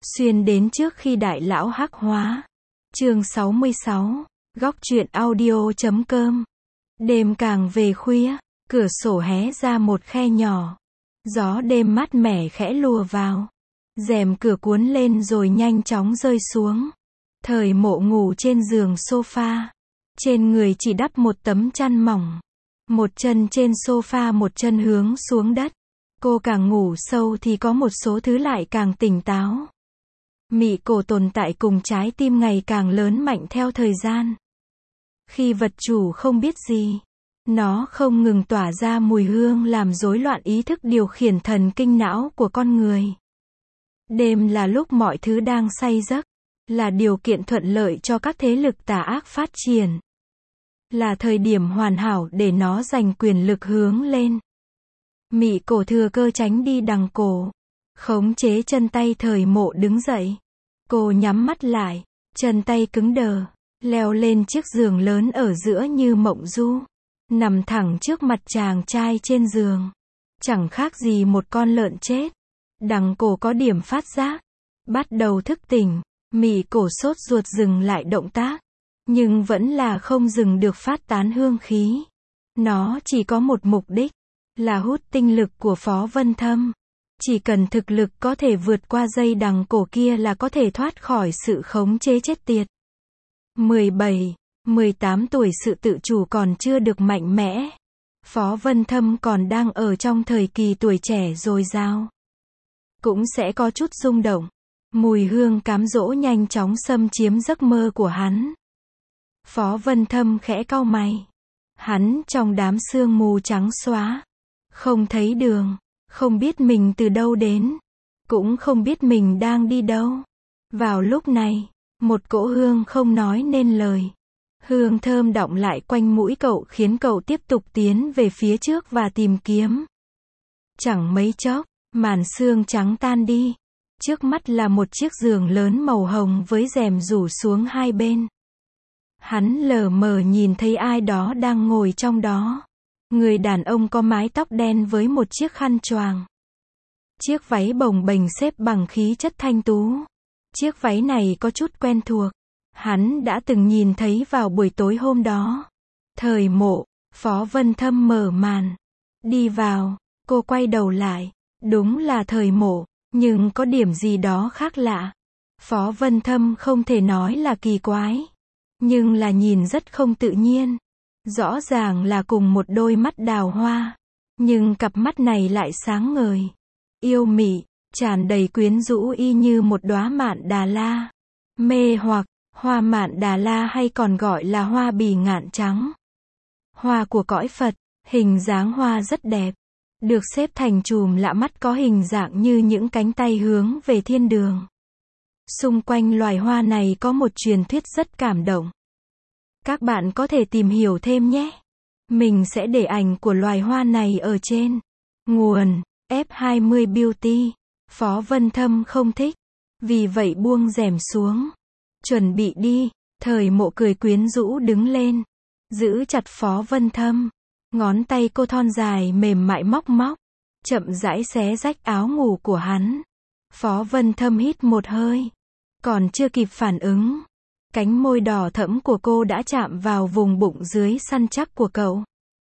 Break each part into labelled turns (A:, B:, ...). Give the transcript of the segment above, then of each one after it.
A: Xuyên đến trước khi đại lão hắc hóa. Chương 66. Góc truyện audio.com. Đêm càng về khuya, cửa sổ hé ra một khe nhỏ. Gió đêm mát mẻ khẽ lùa vào. Rèm cửa cuốn lên rồi nhanh chóng rơi xuống. Thời Mộ ngủ trên giường sofa. Trên người chỉ đắp một tấm chăn mỏng. Một chân trên sofa, một chân hướng xuống đất. Cô càng ngủ sâu thì có một số thứ lại càng tỉnh táo. Mị cổ tồn tại cùng trái tim ngày càng lớn mạnh theo thời gian. Khi vật chủ không biết gì, nó không ngừng tỏa ra mùi hương làm rối loạn ý thức điều khiển thần kinh não của con người. Đêm là lúc mọi thứ đang say giấc, là điều kiện thuận lợi cho các thế lực tà ác phát triển. Là thời điểm hoàn hảo để nó giành quyền lực hướng lên. Mị cổ thừa cơ tránh đi đằng cổ, khống chế chân tay Thời Mộ đứng dậy. Cô nhắm mắt lại, chân tay cứng đờ, leo lên chiếc giường lớn ở giữa như mộng du, nằm thẳng trước mặt chàng trai trên giường. Chẳng khác gì một con lợn chết. Đằng cổ có điểm phát giác, bắt đầu thức tỉnh. Mị cổ sốt ruột dừng lại động tác, nhưng vẫn là không dừng được phát tán hương khí. Nó chỉ có một mục đích, là hút tinh lực của Phó Vân Thâm. Chỉ cần thực lực có thể vượt qua dây đằng cổ kia là có thể thoát khỏi sự khống chế chết tiệt. 17, 18 tuổi sự tự chủ còn chưa được mạnh mẽ. Phó Vân Thâm còn đang ở trong thời kỳ tuổi trẻ dồi dào. Cũng sẽ có chút rung động. Mùi hương cám dỗ nhanh chóng xâm chiếm giấc mơ của hắn. Phó Vân Thâm khẽ cau mày. Hắn trong đám sương mù trắng xóa. Không thấy đường. Không biết mình từ đâu đến. Cũng không biết mình đang đi đâu. Vào lúc này, một cỗ hương không nói nên lời. Hương thơm đọng lại quanh mũi cậu khiến cậu tiếp tục tiến về phía trước và tìm kiếm. Chẳng mấy chốc, màn sương trắng tan đi. Trước mắt là một chiếc giường lớn màu hồng với rèm rủ xuống hai bên. Hắn lờ mờ nhìn thấy ai đó đang ngồi trong đó. Người đàn ông có mái tóc đen với một chiếc khăn choàng. Chiếc váy bồng bềnh xếp bằng khí chất thanh tú. Chiếc váy này có chút quen thuộc. Hắn đã từng nhìn thấy vào buổi tối hôm đó. Thời Mộ, Phó Vân Thâm mở màn. Đi vào, cô quay đầu lại. Đúng là Thời Mộ, nhưng có điểm gì đó khác lạ. Phó Vân Thâm không thể nói là kỳ quái, nhưng là nhìn rất không tự nhiên. Rõ ràng là cùng một đôi mắt đào hoa, nhưng cặp mắt này lại sáng ngời, yêu mị, tràn đầy quyến rũ y như một đóa mạn Đà La. Mê hoặc, hoa mạn Đà La hay còn gọi là hoa bì ngạn trắng. Hoa của cõi Phật, hình dáng hoa rất đẹp. Được xếp thành chùm lạ mắt có hình dạng như những cánh tay hướng về thiên đường. Xung quanh loài hoa này có một truyền thuyết rất cảm động. Các bạn có thể tìm hiểu thêm nhé. Mình sẽ để ảnh của loài hoa này ở trên. Nguồn, F20 Beauty. Phó Vân Thâm không thích. Vì vậy buông rèm xuống. Chuẩn bị đi. Thời Mộ cười quyến rũ đứng lên. Giữ chặt Phó Vân Thâm. Ngón tay cô thon dài mềm mại móc móc. Chậm rãi xé rách áo ngủ của hắn. Phó Vân Thâm hít một hơi. Còn chưa kịp phản ứng. Cánh môi đỏ thẫm của cô đã chạm vào vùng bụng dưới săn chắc của cậu.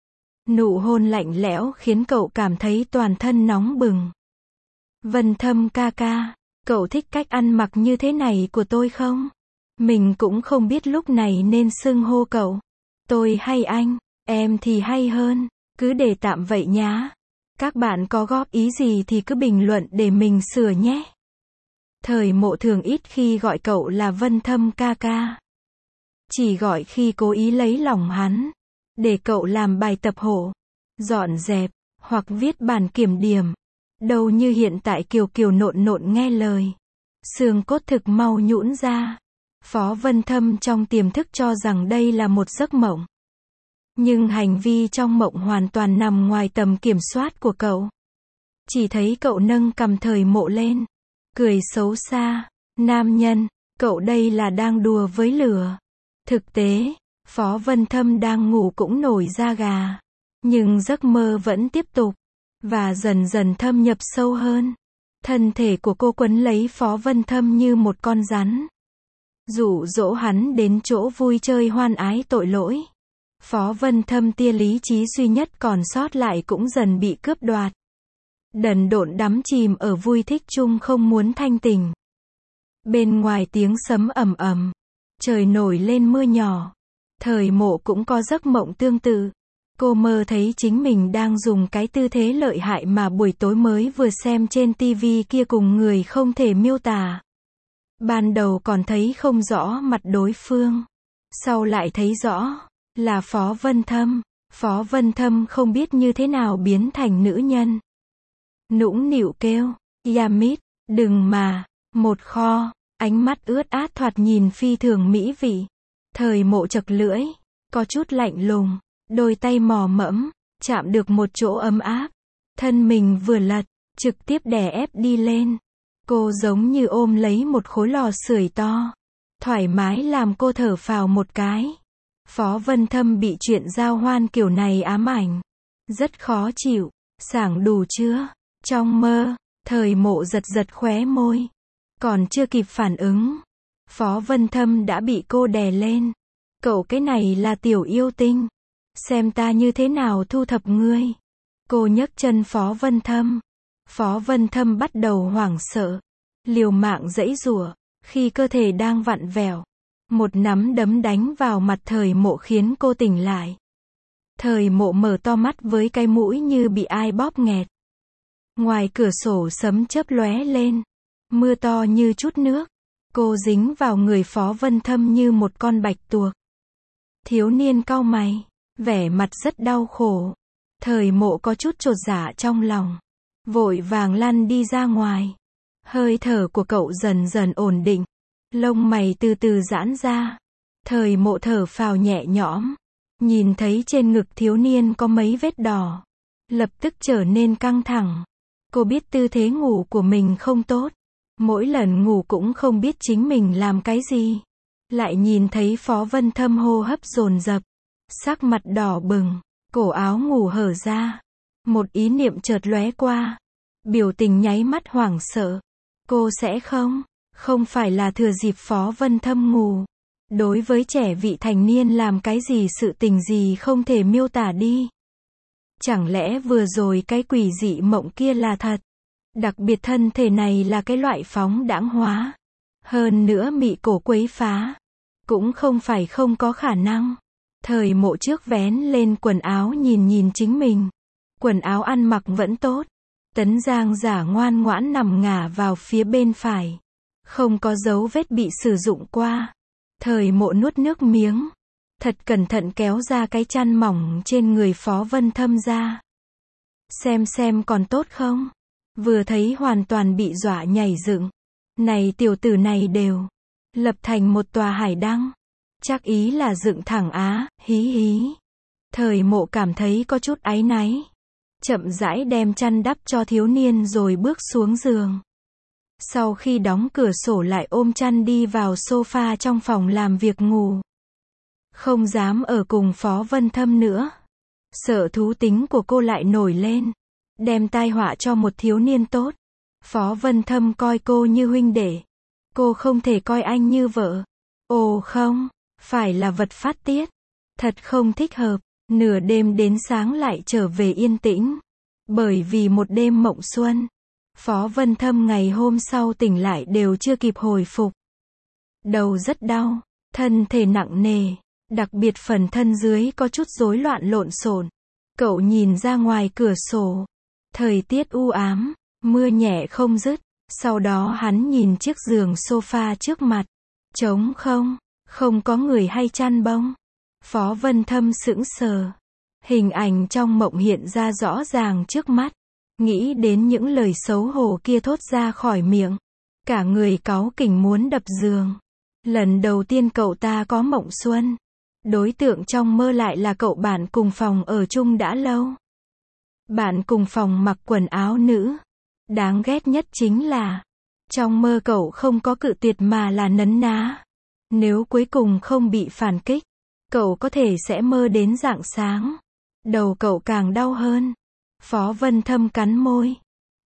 A: Nụ hôn lạnh lẽo khiến cậu cảm thấy toàn thân nóng bừng. Vân Thâm ca ca, cậu thích cách ăn mặc như thế này của tôi không? Mình cũng không biết lúc này nên xưng hô cậu. Tôi hay anh, em thì hay hơn, cứ để tạm vậy nhá. Các bạn có góp ý gì thì cứ bình luận để mình sửa nhé. Thời Mộ thường ít khi gọi cậu là Vân Thâm ca ca. Chỉ gọi khi cố ý lấy lòng hắn. Để cậu làm bài tập hộ, dọn dẹp, hoặc viết bản kiểm điểm. Đâu như hiện tại kiều kiều nộn nộn nghe lời. Xương cốt thực mau nhũn ra. Phó Vân Thâm trong tiềm thức cho rằng đây là một giấc mộng. Nhưng hành vi trong mộng hoàn toàn nằm ngoài tầm kiểm soát của cậu. Chỉ thấy cậu nâng cằm Thời Mộ lên. Cười xấu xa. Nam nhân, cậu đây là đang đùa với lửa. Thực tế, Phó Vân Thâm đang ngủ cũng nổi da gà. Nhưng giấc mơ vẫn tiếp tục. Và dần dần thâm nhập sâu hơn. Thân thể của cô quấn lấy Phó Vân Thâm như một con rắn. Dụ dỗ hắn đến chỗ vui chơi hoan ái tội lỗi. Phó Vân Thâm tia lý trí duy nhất còn sót lại cũng dần bị cướp đoạt. Đần độn đắm chìm ở vui thích chung không muốn thanh tỉnh. Bên ngoài tiếng sấm ầm ầm. Trời nổi lên mưa nhỏ. Thời Mộ cũng có giấc mộng tương tự. Cô mơ thấy chính mình đang dùng cái tư thế lợi hại mà buổi tối mới vừa xem trên tivi kia cùng người không thể miêu tả. Ban đầu còn thấy không rõ mặt đối phương. Sau lại thấy rõ, là Phó Vân Thâm. Phó Vân Thâm không biết như thế nào biến thành nữ nhân. Nũng nịu kêu, Yamit, đừng mà, một kho, ánh mắt ướt át thoạt nhìn phi thường mỹ vị. Thời Mộ chật lưỡi, có chút lạnh lùng, đôi tay mò mẫm, chạm được một chỗ ấm áp. Thân mình vừa lật, trực tiếp đè ép đi lên. Cô giống như ôm lấy một khối lò sưởi to. Thoải mái làm cô thở phào một cái. Phó Vân Thâm bị chuyện giao hoan kiểu này ám ảnh. Rất khó chịu, sảng đủ chưa? Trong mơ, Thời Mộ giật giật khóe môi. Còn chưa kịp phản ứng. Phó Vân Thâm đã bị cô đè lên. Cậu cái này là tiểu yêu tinh. Xem ta như thế nào thu thập ngươi. Cô nhấc chân Phó Vân Thâm. Phó Vân Thâm bắt đầu hoảng sợ. Liều mạng giãy giụa. Khi cơ thể đang vặn vẹo. Một nắm đấm đánh vào mặt Thời Mộ khiến cô tỉnh lại. Thời Mộ mở to mắt với cái mũi như bị ai bóp nghẹt. Ngoài cửa sổ sấm chớp lóe lên. Mưa to như chút nước. Cô dính vào người Phó Vân Thâm như một con bạch tuộc. Thiếu niên cau mày, vẻ mặt rất đau khổ. Thời Mộ có chút chột dạ trong lòng. Vội vàng lăn đi ra ngoài. Hơi thở của cậu dần dần ổn định. Lông mày từ từ giãn ra. Thời Mộ thở phào nhẹ nhõm. Nhìn thấy trên ngực thiếu niên có mấy vết đỏ. Lập tức trở nên căng thẳng. Cô biết tư thế ngủ của mình không tốt. Mỗi lần ngủ cũng không biết chính mình làm cái gì. Lại nhìn thấy Phó Vân Thâm hô hấp dồn dập. Sắc mặt đỏ bừng. Cổ áo ngủ hở ra. Một ý niệm chợt lóe qua. Biểu tình nháy mắt hoảng sợ. Cô sẽ không phải là thừa dịp Phó Vân Thâm ngủ. Đối với trẻ vị thành niên làm cái gì sự tình gì không thể miêu tả đi. Chẳng lẽ vừa rồi cái quỷ dị mộng kia là thật? Đặc biệt thân thể này là cái loại phóng đãng hóa. Hơn nữa mị cổ quấy phá. Cũng không phải không có khả năng. Thời Mộ trước vén lên quần áo nhìn chính mình. Quần áo ăn mặc vẫn tốt. Tấn Giang giả ngoan ngoãn nằm ngả vào phía bên phải. Không có dấu vết bị sử dụng qua. Thời Mộ nuốt nước miếng. Thật cẩn thận kéo ra cái chăn mỏng trên người Phó Vân Thâm ra. Xem còn tốt không? Vừa thấy hoàn toàn bị dọa nhảy dựng. Này tiểu tử này đều lập thành một tòa hải đăng. Chắc ý là dựng thẳng á, hí hí. Thời Mộ cảm thấy có chút áy náy. Chậm rãi đem chăn đắp cho thiếu niên rồi bước xuống giường. Sau khi đóng cửa sổ lại ôm chăn đi vào sofa trong phòng làm việc ngủ. Không dám ở cùng Phó Vân Thâm nữa. Sợ thú tính của cô lại nổi lên. Đem tai họa cho một thiếu niên tốt. Phó Vân Thâm coi cô như huynh đệ. Cô không thể coi anh như vợ. Ồ không, phải là vật phát tiết. Thật không thích hợp. Nửa đêm đến sáng lại trở về yên tĩnh. Bởi vì một đêm mộng xuân. Phó Vân Thâm ngày hôm sau tỉnh lại đều chưa kịp hồi phục. Đầu rất đau, thân thể nặng nề, đặc biệt phần thân dưới có chút rối loạn lộn xộn. Cậu nhìn ra ngoài cửa sổ. Thời tiết u ám, mưa nhẹ không dứt. Sau đó hắn nhìn chiếc giường sofa trước mặt. Trống không có người hay chăn bông. Phó Vân Thâm sững sờ. Hình ảnh trong mộng hiện ra rõ ràng trước mắt. Nghĩ đến những lời xấu hổ kia thốt ra khỏi miệng. Cả người cáu kỉnh muốn đập giường. Lần đầu tiên cậu ta có mộng xuân. Đối tượng trong mơ lại là cậu bạn cùng phòng ở chung đã lâu. Bạn cùng phòng mặc quần áo nữ. Đáng ghét nhất chính là trong mơ cậu không có cự tuyệt mà là nấn ná. Nếu cuối cùng không bị phản kích, cậu có thể sẽ mơ đến rạng sáng. Đầu cậu càng đau hơn. Phó Vân Thâm cắn môi.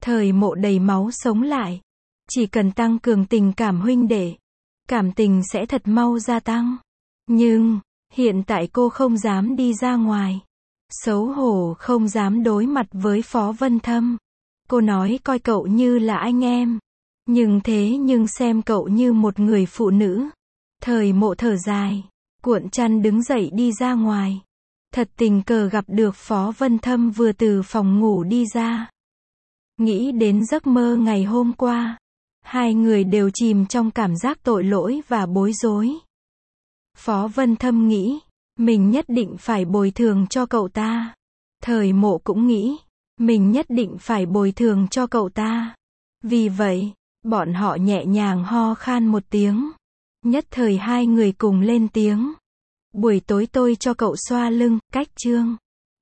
A: Thời Mộ đầy máu sống lại. Chỉ cần tăng cường tình cảm huynh đệ, cảm tình sẽ thật mau gia tăng. Nhưng, hiện tại cô không dám đi ra ngoài. Xấu hổ không dám đối mặt với Phó Vân Thâm. Cô nói coi cậu như là anh em. Nhưng xem cậu như một người phụ nữ. Thời Mộ thở dài, cuộn chăn đứng dậy đi ra ngoài. Thật tình cờ gặp được Phó Vân Thâm vừa từ phòng ngủ đi ra. Nghĩ đến giấc mơ ngày hôm qua, hai người đều chìm trong cảm giác tội lỗi và bối rối. Phó Vân Thâm nghĩ, mình nhất định phải bồi thường cho cậu ta. Thời Mộ cũng nghĩ, mình nhất định phải bồi thường cho cậu ta. Vì vậy, bọn họ nhẹ nhàng ho khan một tiếng. Nhất thời hai người cùng lên tiếng. Buổi tối tôi cho cậu xoa lưng, cách chương.